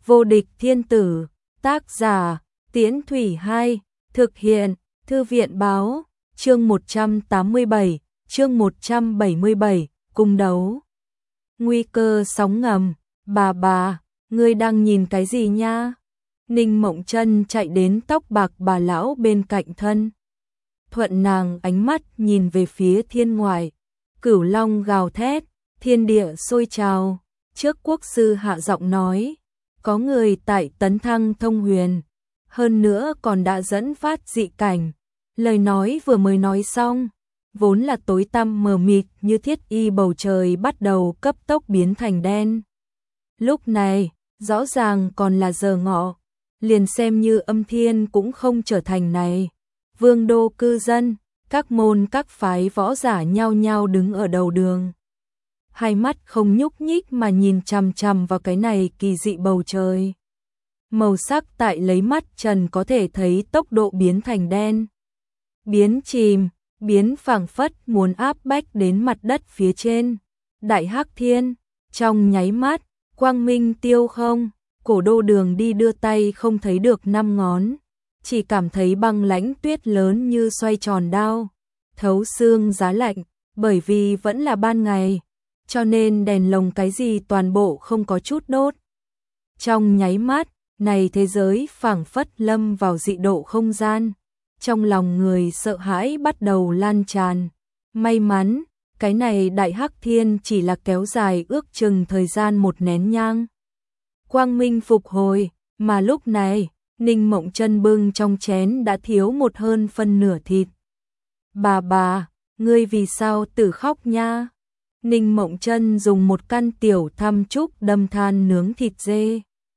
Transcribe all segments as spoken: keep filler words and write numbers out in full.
Vô địch thiên tử, tác giả, Tiễn Thủy hai, thực hiện, Thư viện báo, chương một trăm tám mươi bảy, chương một trăm bảy mươi bảy, cung đấu. Nguy cơ sóng ngầm, bà bà, ngươi đang nhìn cái gì nha? Ninh Mộng Chân chạy đến tóc bạc bà lão bên cạnh thân. Thuận nàng ánh mắt nhìn về phía thiên ngoại, cửu long gào thét, thiên địa sôi trào. Trước quốc sư hạ giọng nói, có người tại tấn thăng thông huyền, hơn nữa còn đã dẫn phát dị cảnh. Lời nói vừa mới nói xong, vốn là tối tăm mờ mịt như thiết y bầu trời bắt đầu cấp tốc biến thành đen. Lúc này, rõ ràng còn là giờ ngọ, liền xem như âm thiên cũng không trở thành này. Vương đô cư dân, các môn các phái võ giả nhao nhao đứng ở đầu đường. Hai mắt không nhúc nhích mà nhìn chằm chằm vào cái này kỳ dị bầu trời. Màu sắc tại lấy mắt trần có thể thấy tốc độ biến thành đen. Biến chìm, biến phảng phất muốn áp bách đến mặt đất phía trên. Đại Hắc Thiên, trong nháy mắt, quang minh tiêu không, cổ đô đường đi đưa tay không thấy được năm ngón. Chỉ cảm thấy băng lãnh tuyết lớn như xoay tròn đao, thấu xương giá lạnh, bởi vì vẫn là ban ngày, cho nên đèn lồng cái gì toàn bộ không có chút đốt. Trong nháy mắt, này thế giới phảng phất lâm vào dị độ không gian, trong lòng người sợ hãi bắt đầu lan tràn. May mắn, cái này Đại Hắc Thiên chỉ là kéo dài ước chừng thời gian một nén nhang. Quang minh phục hồi, mà lúc này, Ninh Mộng Chân bưng trong chén đã thiếu một hơn phân nửa thịt. Bà bà, ngươi vì sao tử khóc nha? Ninh Mộng Chân dùng một căn tiểu tham trúc đâm than nướng thịt dê.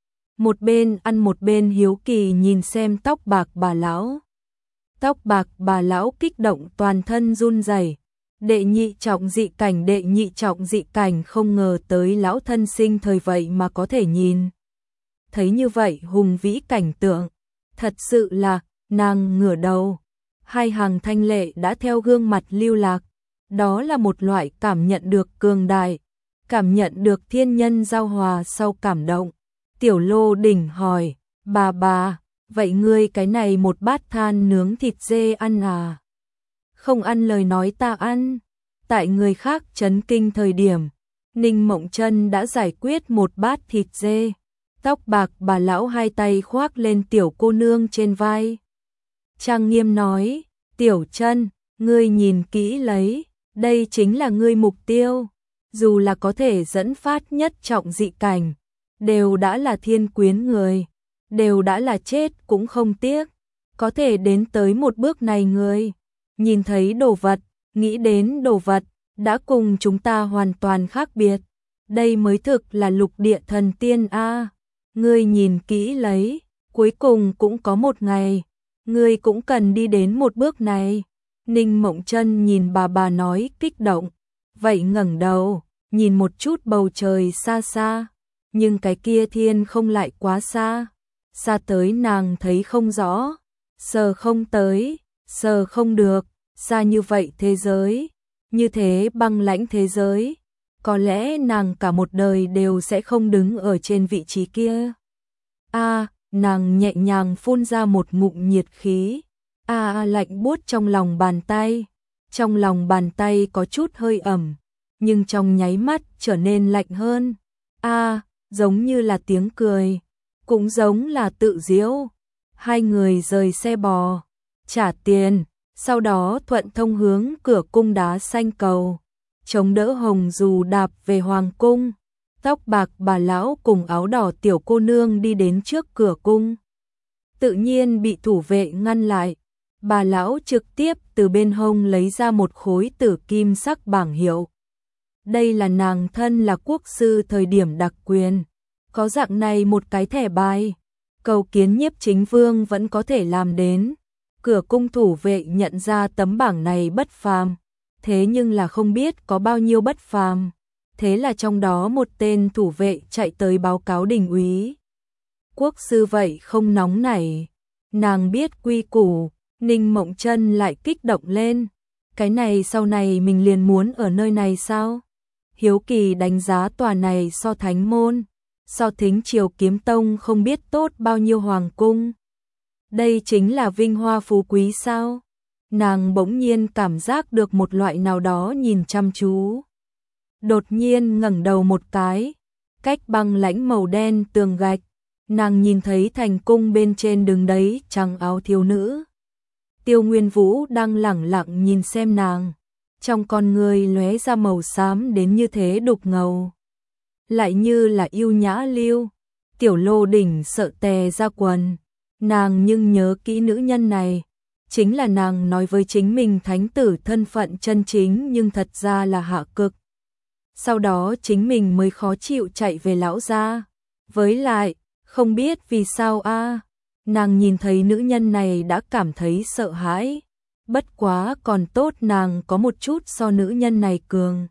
Một bên ăn một bên hiếu kỳ nhìn xem tóc bạc bà lão. Tóc bạc bà lão kích động toàn thân run rẩy. Đệ nhị trọng dị cảnh đệ nhị trọng dị cảnh không ngờ tới lão thân sinh thời vậy mà có thể nhìn thấy như vậy hùng vĩ cảnh tượng. Thật sự là, nàng ngửa đầu, hai hàng thanh lệ đã theo gương mặt lưu lạc. Đó là một loại cảm nhận được cường đại, cảm nhận được thiên nhân giao hòa sau cảm động. Tiểu Lô Đỉnh hỏi, bà bà, vậy ngươi cái này một bát than nướng thịt dê ăn à? Không ăn lời nói ta ăn. Tại người khác chấn kinh thời điểm, Ninh Mộng Chân đã giải quyết một bát thịt dê. Tóc bạc bà lão hai tay khoác lên tiểu cô nương trên vai. Trang nghiêm nói, Tiểu Chân, ngươi nhìn kỹ lấy, đây chính là ngươi mục tiêu. Dù là có thể dẫn phát nhất trọng dị cảnh, đều đã là thiên quyến người, đều đã là chết cũng không tiếc. Có thể đến tới một bước này người, nhìn thấy đồ vật, nghĩ đến đồ vật, đã cùng chúng ta hoàn toàn khác biệt. Đây mới thực là lục địa thần tiên a. Ngươi nhìn kỹ lấy, cuối cùng cũng có một ngày, ngươi cũng cần đi đến một bước này. Ninh Mộng Chân nhìn bà bà nói kích động, vậy ngẩng đầu, nhìn một chút bầu trời xa xa, nhưng cái kia thiên không lại quá xa, xa tới nàng thấy không rõ, sờ không tới, sờ không được, xa như vậy thế giới, như thế băng lãnh thế giới, có lẽ nàng cả một đời đều sẽ không đứng ở trên vị trí kia. A, nàng nhẹ nhàng phun ra một ngụm nhiệt khí. A à, lạnh buốt trong lòng bàn tay, trong lòng bàn tay có chút hơi ẩm, nhưng trong nháy mắt trở nên lạnh hơn. A, à, giống như là tiếng cười, cũng giống là tự giễu. Hai người rời xe bò, trả tiền, sau đó thuận thông hướng cửa cung đá xanh cầu, chống đỡ hồng dù đạp về hoàng cung. Tóc bạc bà lão cùng áo đỏ tiểu cô nương đi đến trước cửa cung, tự nhiên bị thủ vệ ngăn lại. Bà lão trực tiếp từ bên hông lấy ra một khối tử kim sắc bảng hiệu. Đây là nàng thân là quốc sư thời điểm đặc quyền, có dạng này một cái thẻ bài, cầu kiến Nhiếp Chính Vương vẫn có thể làm đến. Cửa cung thủ vệ nhận ra tấm bảng này bất phàm, thế nhưng là không biết có bao nhiêu bất phàm. Thế là trong đó một tên thủ vệ chạy tới báo cáo đình úy. Quốc sư vậy không nóng nảy, nàng biết quy củ. Ninh Mộng Chân lại kích động lên, cái này sau này mình liền muốn ở nơi này sao? Hiếu kỳ đánh giá tòa này so thánh môn, so Thính Triều Kiếm Tông không biết tốt bao nhiêu hoàng cung. Đây chính là vinh hoa phú quý sao? Nàng bỗng nhiên cảm giác được một loại nào đó nhìn chăm chú. Đột nhiên ngẩng đầu một cái, cách băng lãnh màu đen tường gạch, nàng nhìn thấy thành cung bên trên đứng đấy trắng áo thiếu nữ. Tiêu Nguyên Vũ đang lẳng lặng nhìn xem nàng, trong con người lóe ra màu xám đến như thế đục ngầu, lại như là yêu nhã lưu. Tiểu Lô Đỉnh sợ tè ra quần, nàng nhưng nhớ kỹ nữ nhân này, chính là nàng nói với chính mình thánh tử thân phận chân chính nhưng thật ra là Hạ Cực. Sau đó chính mình mới khó chịu chạy về lão gia. Với lại, không biết vì sao a, nàng nhìn thấy nữ nhân này đã cảm thấy sợ hãi. Bất quá còn tốt nàng có một chút so nữ nhân này cường.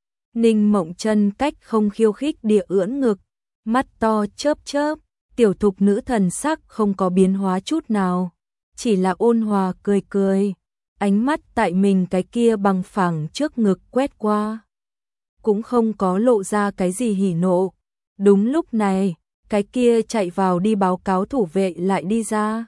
Ninh Mộng Chân cách không khiêu khích địa ưỡn ngực, mắt to chớp chớp, tiểu thục nữ thần sắc không có biến hóa chút nào, chỉ là ôn hòa cười cười, ánh mắt tại mình cái kia bằng phẳng trước ngực quét qua, cũng không có lộ ra cái gì hỉ nộ. Đúng lúc này, cái kia chạy vào đi báo cáo thủ vệ lại đi ra.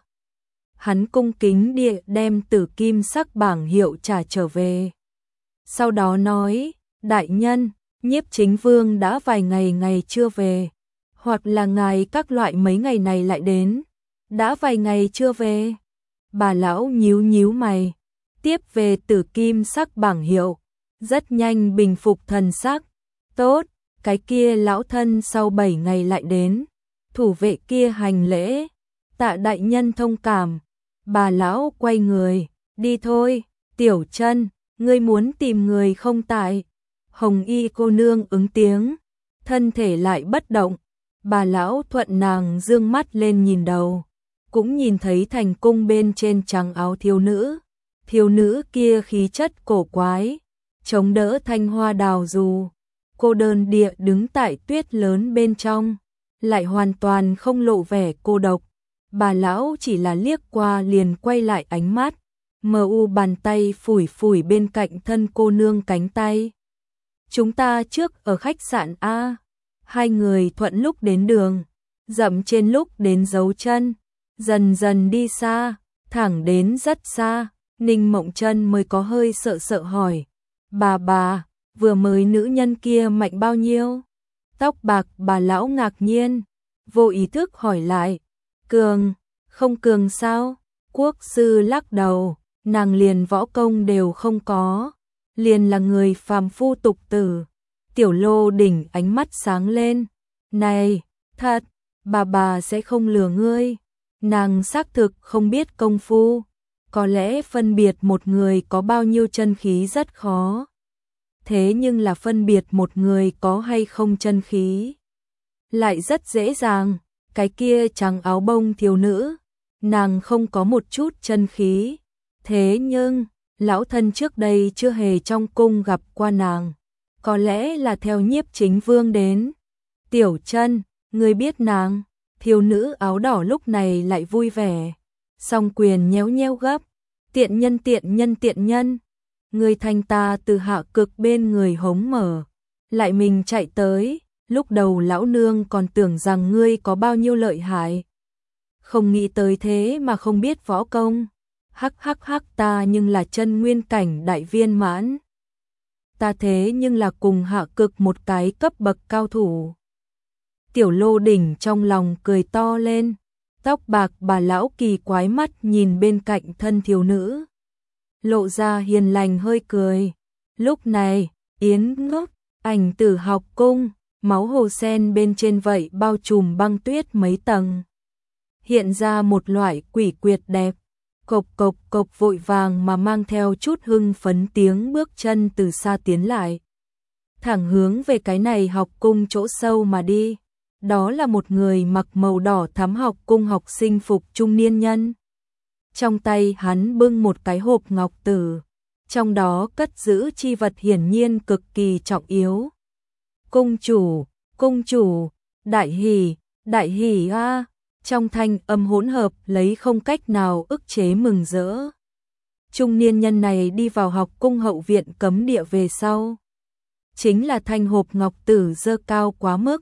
Hắn cung kính địa đem tử kim sắc bảng hiệu trả trở về. Sau đó nói, đại nhân, Nhiếp Chính Vương đã vài ngày ngày chưa về, hoặc là ngài các loại mấy ngày này lại đến, đã vài ngày chưa về. Bà lão nhíu nhíu mày, tiếp về tử kim sắc bảng hiệu, rất nhanh bình phục thần sắc. Tốt, cái kia lão thân sau bảy ngày lại đến. Thủ vệ kia hành lễ, tạ đại nhân thông cảm. Bà lão quay người, đi thôi. Tiểu Chân, ngươi muốn tìm người không tại? Hồng Y cô nương ứng tiếng, thân thể lại bất động. Bà lão thuận nàng dương mắt lên nhìn đầu, cũng nhìn thấy thành cung bên trên trắng áo thiếu nữ. Thiếu nữ kia khí chất cổ quái, chống đỡ thanh hoa đào dù, cô đơn địa đứng tại tuyết lớn bên trong, lại hoàn toàn không lộ vẻ cô độc. Bà lão chỉ là liếc qua liền quay lại ánh mắt, mờ u bàn tay phủi phủi bên cạnh thân cô nương cánh tay. Chúng ta trước ở khách sạn A. Hai người thuận lúc đến đường, dậm trên lúc đến dấu chân, dần dần đi xa, thẳng đến rất xa. Ninh Mộng Chân mới có hơi sợ sợ hỏi, bà bà, vừa mới nữ nhân kia mạnh bao nhiêu? Tóc bạc bà lão ngạc nhiên, vô ý thức hỏi lại, cường, không cường sao? Quốc sư lắc đầu, nàng liền võ công đều không có, liền là người phàm phu tục tử. Tiểu Lô Đỉnh ánh mắt sáng lên, này, thật, bà bà sẽ không lừa ngươi, nàng xác thực không biết công phu. Có lẽ phân biệt một người có bao nhiêu chân khí rất khó. Thế nhưng là phân biệt một người có hay không chân khí lại rất dễ dàng. Cái kia trắng áo bông thiếu nữ, nàng không có một chút chân khí. Thế nhưng, lão thân trước đây chưa hề trong cung gặp qua nàng. Có lẽ là theo Nhiếp Chính Vương đến. Tiểu Chân, ngươi biết nàng? Thiếu nữ áo đỏ lúc này lại vui vẻ, song quyền nhéo nhéo gấp, tiện nhân tiện nhân tiện nhân, người thanh ta từ Hạ Cực bên người hống mở, lại mình chạy tới, lúc đầu lão nương còn tưởng rằng ngươi có bao nhiêu lợi hại, không nghĩ tới thế mà không biết võ công. Hắc hắc hắc, ta nhưng là chân nguyên cảnh đại viên mãn, ta thế nhưng là cùng Hạ Cực một cái cấp bậc cao thủ. Tiểu Lô Đỉnh trong lòng cười to lên, tóc bạc bà lão kỳ quái mắt nhìn bên cạnh thân thiếu nữ, lộ ra hiền lành hơi cười. Lúc này, Yến Ngốc, Ảnh Tử học cung, máu hồ sen bên trên vậy bao trùm băng tuyết mấy tầng, hiện ra một loại quỷ quyệt đẹp. Cộc cộc cộc vội vàng mà mang theo chút hưng phấn tiếng bước chân từ xa tiến lại, thẳng hướng về cái này học cung chỗ sâu mà đi. Đó là một người mặc màu đỏ thắm học cung học sinh phục trung niên nhân. Trong tay hắn bưng một cái hộp ngọc tử, trong đó cất giữ chi vật hiển nhiên cực kỳ trọng yếu. Cung chủ, cung chủ, đại hỉ, đại hỉ a! Trong thanh âm hỗn hợp lấy không cách nào ức chế mừng rỡ. Trung niên nhân này đi vào học cung hậu viện cấm địa về sau, chính là thanh hộp ngọc tử dơ cao quá mức,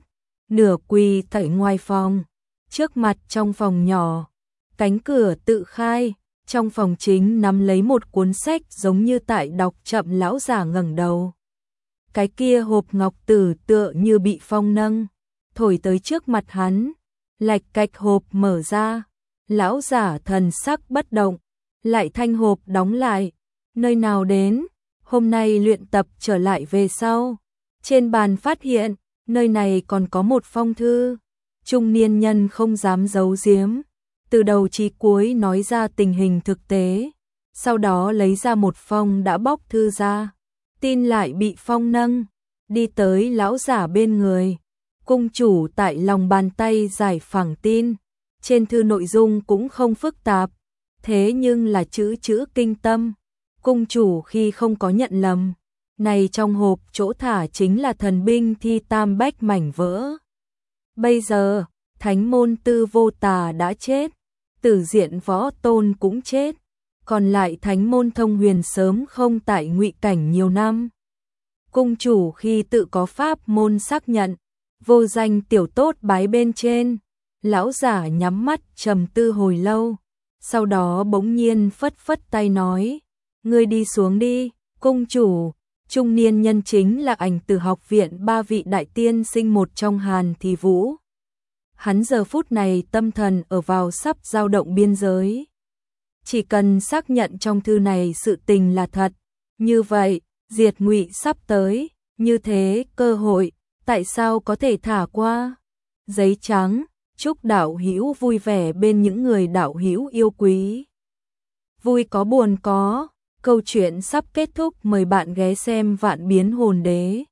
nửa quỳ tại ngoài phòng, trước mặt trong phòng nhỏ, cánh cửa tự khai, trong phòng chính nắm lấy một cuốn sách giống như tại đọc chậm. Lão giả ngẩng đầu. Cái kia hộp ngọc tử tựa như bị phong nâng, thổi tới trước mặt hắn, lạch cạch hộp mở ra, lão giả thần sắc bất động, lại thanh hộp đóng lại. Nơi nào đến, hôm nay luyện tập trở lại về sau, trên bàn phát hiện, nơi này còn có một phong thư. Trung niên nhân không dám giấu giếm, từ đầu chí cuối nói ra tình hình thực tế, sau đó lấy ra một phong đã bóc thư ra, tin lại bị phong nâng, đi tới lão giả bên người. Cung chủ tại lòng bàn tay giải phẳng tin, trên thư nội dung cũng không phức tạp, thế nhưng là chữ chữ kinh tâm. Cung chủ khi không có nhận lầm, này trong hộp chỗ thả chính là thần binh thi tam bách mảnh vỡ. Bây giờ, thánh môn Tư Vô Tà đã chết, Tử Diện Võ Tôn cũng chết, còn lại thánh môn Thông Huyền sớm không tại ngụy cảnh nhiều năm. Cung chủ khi tự có pháp môn xác nhận, vô danh tiểu tốt bái bên trên. Lão giả nhắm mắt trầm tư hồi lâu, sau đó bỗng nhiên phất phất tay nói, ngươi đi xuống đi. Cung chủ, trung niên nhân chính là Ảnh Tử học viện ba vị đại tiên sinh một trong Hàn Thị Vũ. Hắn giờ phút này tâm thần ở vào sắp dao động biên giới. Chỉ cần xác nhận trong thư này sự tình là thật, như vậy, diệt ngụy sắp tới, như thế cơ hội, tại sao có thể thả qua? Giấy trắng, chúc đạo hữu vui vẻ bên những người đạo hữu yêu quý. Vui có buồn có, câu chuyện sắp kết thúc, mời bạn ghé xem Vạn Biến Hồn Đế.